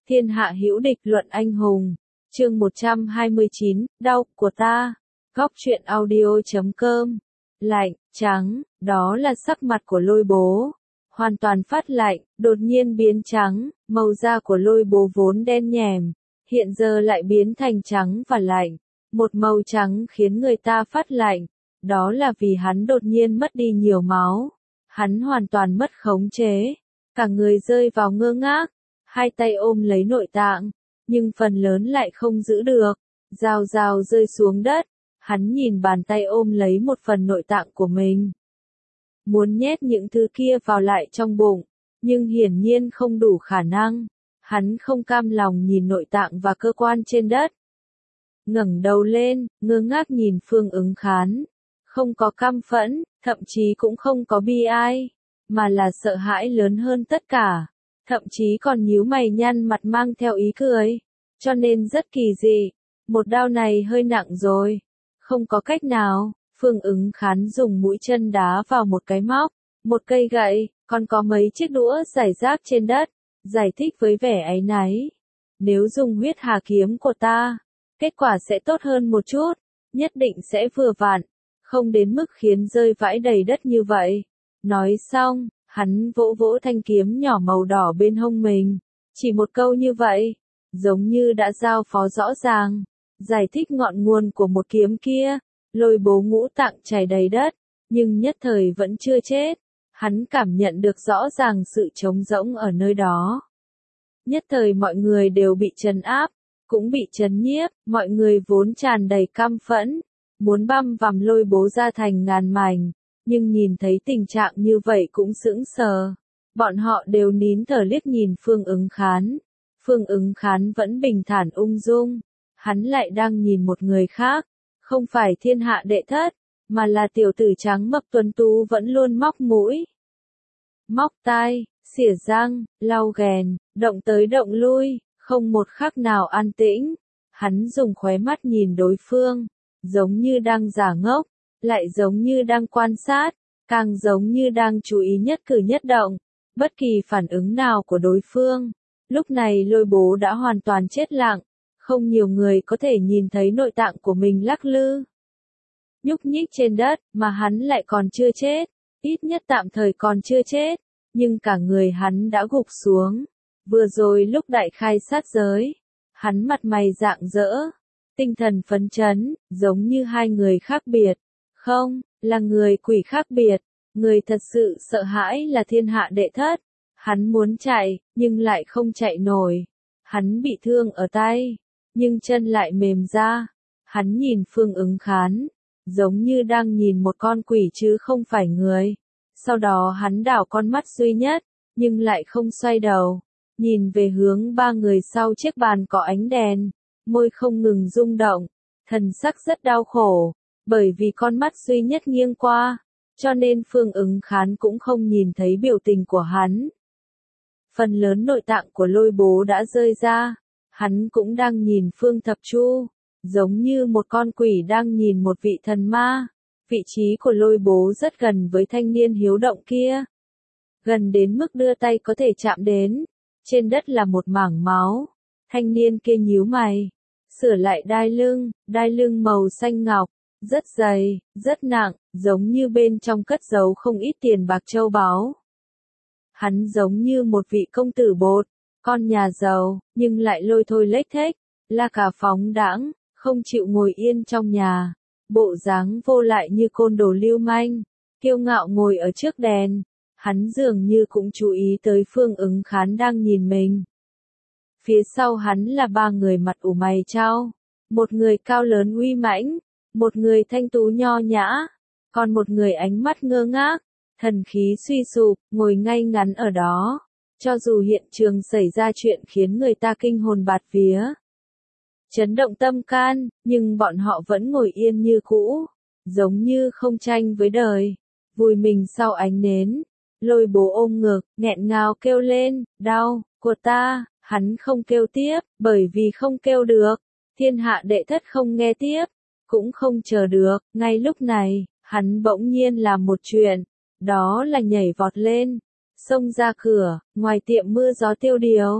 Thiên hạ hữu địch luận anh hùng. Chương 129, đau của ta. Góc truyện audio.com. Lạnh, trắng, đó là sắc mặt của Lôi Bố. Hoàn toàn phát lạnh, đột nhiên biến trắng, màu da của Lôi Bố vốn đen nhèm, hiện giờ lại biến thành trắng và lạnh. Một màu trắng khiến người ta phát lạnh, đó là vì hắn đột nhiên mất đi nhiều máu. Hắn hoàn toàn mất khống chế, cả người rơi vào ngơ ngác, hai tay ôm lấy nội tạng, nhưng phần lớn lại không giữ được, rào rào rơi xuống đất. Hắn nhìn bàn tay ôm lấy một phần nội tạng của mình, muốn nhét những thứ kia vào lại trong bụng, nhưng hiển nhiên không đủ khả năng. Hắn không cam lòng nhìn nội tạng và cơ quan trên đất. Ngẩng đầu lên, ngơ ngác nhìn Phương Ứng Khán. Không có căm phẫn, thậm chí cũng không có bi ai, mà là sợ hãi lớn hơn tất cả. Thậm chí còn nhíu mày nhăn mặt mang theo ý cười. Cho nên rất kỳ dị. Một đao này hơi nặng rồi. Không có cách nào, Phương Ứng Khán dùng mũi chân đá vào một cái móc, một cây gậy, còn có mấy chiếc đũa rải rác trên đất, giải thích với vẻ áy náy. Nếu dùng huyết hà kiếm của ta, kết quả sẽ tốt hơn một chút, nhất định sẽ vừa vặn, không đến mức khiến rơi vãi đầy đất như vậy. Nói xong, hắn vỗ vỗ thanh kiếm nhỏ màu đỏ bên hông mình, chỉ một câu như vậy, giống như đã giao phó rõ ràng, giải thích ngọn nguồn của một kiếm kia. Lôi Bố ngũ tạng chảy đầy đất, nhưng nhất thời vẫn chưa chết. Hắn cảm nhận được rõ ràng sự trống rỗng ở nơi đó. Nhất thời mọi người đều bị trấn áp, cũng bị trấn nhiếp, mọi người vốn tràn đầy căm phẫn, muốn băm vằm Lôi Bố ra thành ngàn mảnh, nhưng nhìn thấy tình trạng như vậy cũng sững sờ. Bọn họ đều nín thở liếc nhìn Phương Ứng Khán. Phương Ứng Khán vẫn bình thản ung dung, hắn lại đang nhìn một người khác, không phải thiên hạ đệ thất, mà là tiểu tử trắng mập tuấn tú vẫn luôn móc mũi, móc tai, xỉa răng, lau ghèn, động tới động lui, không một khắc nào an tĩnh. Hắn dùng khóe mắt nhìn đối phương, giống như đang giả ngốc, lại giống như đang quan sát, càng giống như đang chú ý nhất cử nhất động, bất kỳ phản ứng nào của đối phương. Lúc này Lôi Bố đã hoàn toàn chết lặng, không nhiều người có thể nhìn thấy nội tạng của mình lắc lư, nhúc nhích trên đất, mà hắn lại còn chưa chết, ít nhất tạm thời còn chưa chết, nhưng cả người hắn đã gục xuống. Vừa rồi lúc đại khai sát giới, hắn mặt mày rạng rỡ, tinh thần phấn chấn, giống như hai người khác biệt. Không, là người quỷ khác biệt, người thật sự sợ hãi là thiên hạ đệ thất. Hắn muốn chạy, nhưng lại không chạy nổi. Hắn bị thương ở tay, nhưng chân lại mềm ra. Hắn nhìn Phương Ứng Khán, giống như đang nhìn một con quỷ chứ không phải người. Sau đó hắn đảo con mắt duy nhất, nhưng lại không xoay đầu, nhìn về hướng ba người sau chiếc bàn có ánh đèn, môi không ngừng rung động, thần sắc rất đau khổ, bởi vì con mắt duy nhất nghiêng qua, cho nên Phương Ứng Khán cũng không nhìn thấy biểu tình của hắn. Phần lớn nội tạng của Lôi Bố đã rơi ra, hắn cũng đang nhìn Phương Thập Chu, giống như một con quỷ đang nhìn một vị thần ma. Vị trí của Lôi Bố rất gần với thanh niên hiếu động kia, gần đến mức đưa tay có thể chạm đến. Trên đất là một mảng máu. Thanh niên kia nhíu mày, sửa lại đai lưng màu xanh ngọc, rất dày, rất nặng, giống như bên trong cất giấu không ít tiền bạc châu báu. Hắn giống như một vị công tử bột, con nhà giàu, nhưng lại lôi thôi lếch thếch, la cà phóng đãng, không chịu ngồi yên trong nhà. Bộ dáng vô lại như côn đồ lưu manh, kiêu ngạo ngồi ở trước đèn. Hắn dường như cũng chú ý tới Phương Ứng Khán đang nhìn mình. Phía sau hắn là ba người mặt ủ mày chau, một người cao lớn uy mãnh, một người thanh tú nho nhã, còn một người ánh mắt ngơ ngác, thần khí suy sụp, ngồi ngay ngắn ở đó. Cho dù hiện trường xảy ra chuyện khiến người ta kinh hồn bạt vía, chấn động tâm can, nhưng bọn họ vẫn ngồi yên như cũ, giống như không tranh với đời, vùi mình sau ánh nến. Lôi Bố ôm ngực, nghẹn ngào kêu lên, đau của ta. Hắn không kêu tiếp, bởi vì không kêu được. Thiên hạ đệ thất không nghe tiếp, cũng không chờ được. Ngay lúc này, hắn bỗng nhiên làm một chuyện, đó là nhảy vọt lên, xông ra cửa. Ngoài tiệm mưa gió tiêu điều,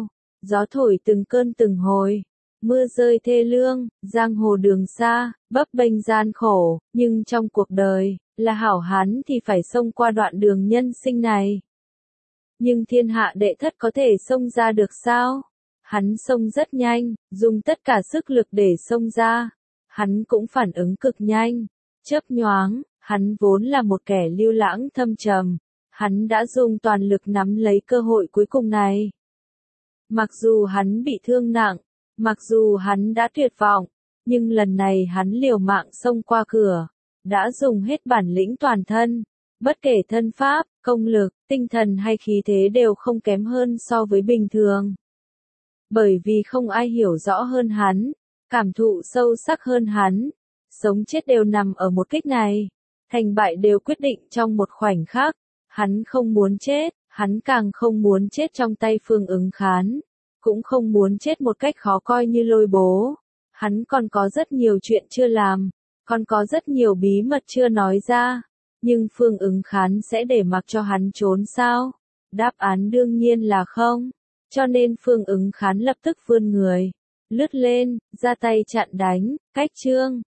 Gió thổi từng cơn từng hồi, mưa rơi thê lương, giang hồ đường xa, bấp bênh gian khổ, nhưng trong cuộc đời, là hảo hán thì phải xông qua đoạn đường nhân sinh này. Nhưng thiên hạ đệ thất có thể xông ra được sao? Hắn xông rất nhanh, dùng tất cả sức lực để xông ra. Hắn cũng phản ứng cực nhanh, chớp nhoáng, hắn vốn là một kẻ lưu lãng thâm trầm. Hắn đã dùng toàn lực nắm lấy cơ hội cuối cùng này. Mặc dù hắn bị thương nặng, mặc dù hắn đã tuyệt vọng, nhưng lần này hắn liều mạng xông qua cửa, đã dùng hết bản lĩnh toàn thân, bất kể thân pháp, công lực, tinh thần hay khí thế đều không kém hơn so với bình thường. Bởi vì không ai hiểu rõ hơn hắn, cảm thụ sâu sắc hơn hắn, sống chết đều nằm ở một kích này, thành bại đều quyết định trong một khoảnh khắc. Hắn không muốn chết, hắn càng không muốn chết trong tay Phương Ứng Khán, cũng không muốn chết một cách khó coi như Lôi Bố. Hắn còn có rất nhiều chuyện chưa làm, còn có rất nhiều bí mật chưa nói ra, nhưng Phương Ứng Khán sẽ để mặc cho hắn trốn sao? Đáp án đương nhiên là không, cho nên Phương Ứng Khán lập tức vươn người, lướt lên, ra tay chặn đánh, cách Trương